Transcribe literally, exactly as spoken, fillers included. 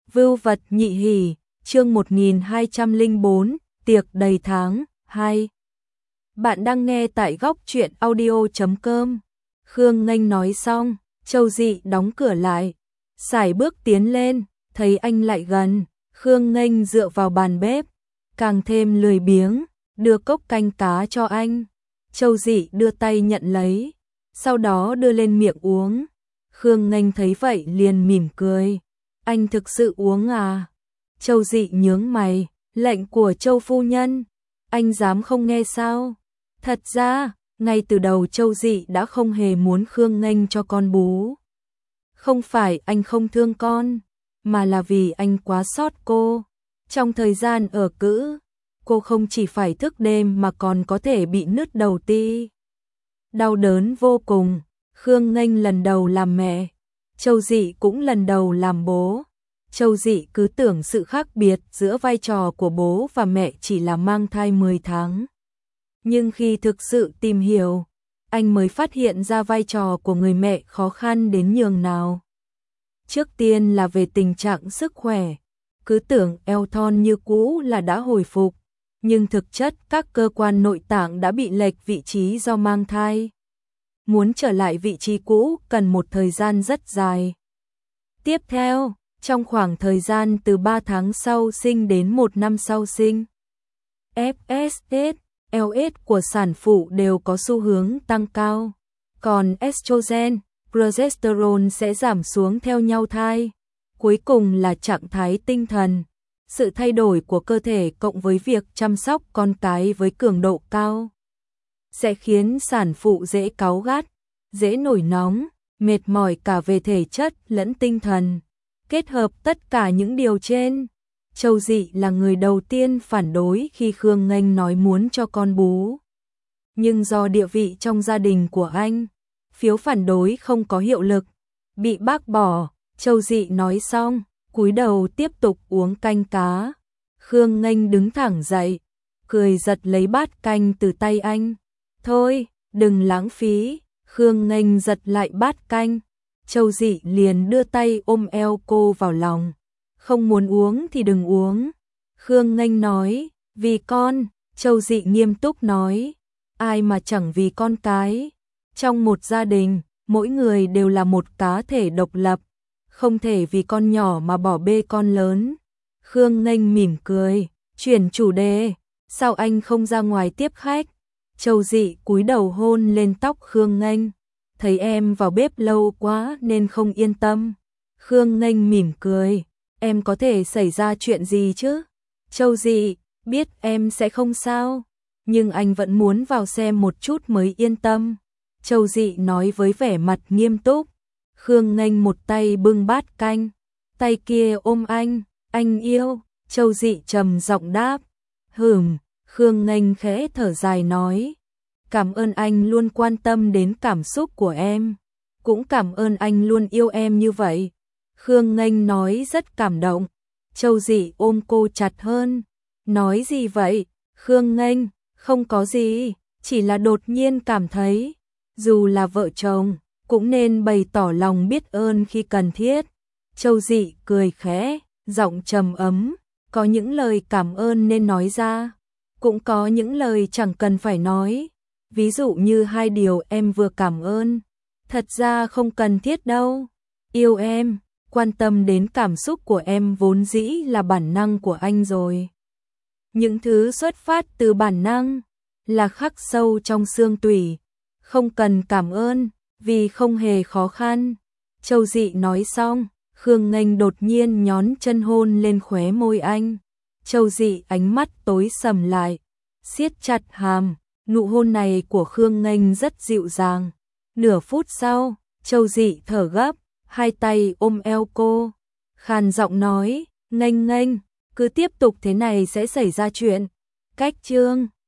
Vưu vật nhị hỷ, chương một nghìn hai trăm lẻ bốn, tiệc đầy tháng, hai. Bạn đang nghe tại góc truyện audio chấm com. Khương Nghênh nói xong, Châu Dị đóng cửa lại, sải bước tiến lên, thấy anh lại gần, Khương Nghênh dựa vào bàn bếp, càng thêm lười biếng, đưa cốc canh cá cho anh. Châu Dị đưa tay nhận lấy, sau đó đưa lên miệng uống. Khương Nghênh thấy vậy liền mỉm cười. Anh thực sự uống à? Châu Dị nhướng mày, lệnh của Châu phu nhân, anh dám không nghe sao? Thật ra, ngay từ đầu Châu Dị đã không hề muốn Khương Nghênh cho con bú. Không phải anh không thương con, mà là vì anh quá xót cô. Trong thời gian ở cữ, cô không chỉ phải thức đêm mà còn có thể bị nứt đầu ti. Đau đớn vô cùng. Khương Nghênh lần đầu làm mẹ, Châu Dị cũng lần đầu làm bố. Châu Dị cứ tưởng sự khác biệt giữa vai trò của bố và mẹ chỉ là mang thai mười tháng. Nhưng khi thực sự tìm hiểu, anh mới phát hiện ra vai trò của người mẹ khó khăn đến nhường nào. Trước tiên là về tình trạng sức khỏe, cứ tưởng eo thon như cũ là đã hồi phục, nhưng thực chất các cơ quan nội tạng đã bị lệch vị trí do mang thai. Muốn trở lại vị trí cũ cần một thời gian rất dài. Tiếp theo, trong khoảng thời gian từ ba tháng sau sinh đến một năm sau sinh, ép ét hát, lờ ét của sản phụ đều có xu hướng tăng cao, còn estrogen, progesterone sẽ giảm xuống theo nhau thai. Cuối cùng là trạng thái tinh thần, sự thay đổi của cơ thể cộng với việc chăm sóc con cái với cường độ cao sẽ khiến sản phụ dễ cáu gắt, dễ nổi nóng, mệt mỏi cả về thể chất lẫn tinh thần. Kết hợp tất cả những điều trên, Châu Dị là người đầu tiên phản đối khi Khương Nghênh nói muốn cho con bú. Nhưng do địa vị trong gia đình của anh, phiếu phản đối không có hiệu lực, bị bác bỏ. Châu Dị nói xong, cúi đầu tiếp tục uống canh cá. Khương Nghênh đứng thẳng dậy, cười giật lấy bát canh từ tay anh. Thôi, đừng lãng phí. Khương Nghênh giật lại bát canh. Châu Dị liền đưa tay ôm eo cô vào lòng. Không muốn uống thì đừng uống. Khương Nghênh nói, vì con. Châu Dị nghiêm túc nói, ai mà chẳng vì con cái. Trong một gia đình, mỗi người đều là một cá thể độc lập, không thể vì con nhỏ mà bỏ bê con lớn. Khương Nghênh mỉm cười, chuyển chủ đề, sao anh không ra ngoài tiếp khách? Châu Dị cúi đầu hôn lên tóc Khương Nghênh, thấy em vào bếp lâu quá nên không yên tâm. Khương Nghênh mỉm cười, em có thể xảy ra chuyện gì chứ? Châu Dị, biết em sẽ không sao, nhưng anh vẫn muốn vào xem một chút mới yên tâm. Châu Dị nói với vẻ mặt nghiêm túc. Khương Nghênh một tay bưng bát canh, tay kia ôm anh, anh yêu. Châu Dị trầm giọng đáp, hừm. Khương Nghênh khẽ thở dài nói, cảm ơn anh luôn quan tâm đến cảm xúc của em, cũng cảm ơn anh luôn yêu em như vậy. Khương Nghênh nói rất cảm động. Châu Dị ôm cô chặt hơn, nói gì vậy? Khương Nghênh, không có gì, chỉ là đột nhiên cảm thấy, dù là vợ chồng, cũng nên bày tỏ lòng biết ơn khi cần thiết. Châu Dị cười khẽ, giọng trầm ấm, có những lời cảm ơn nên nói ra, cũng có những lời chẳng cần phải nói. Ví dụ như hai điều em vừa cảm ơn, thật ra không cần thiết đâu. Yêu em, quan tâm đến cảm xúc của em vốn dĩ là bản năng của anh rồi. Những thứ xuất phát từ bản năng là khắc sâu trong xương tủy, không cần cảm ơn, vì không hề khó khăn. Châu Dị nói xong, Khương Nghênh đột nhiên nhón chân hôn lên khóe môi anh. Châu Dị ánh mắt tối sầm lại, siết chặt hàm. Nụ hôn này của Khương Nghênh rất dịu dàng. Nửa phút sau, Châu Dị thở gấp, hai tay ôm eo cô, khàn giọng nói, Nghênh Nghênh, cứ tiếp tục thế này sẽ xảy ra chuyện. Cách chương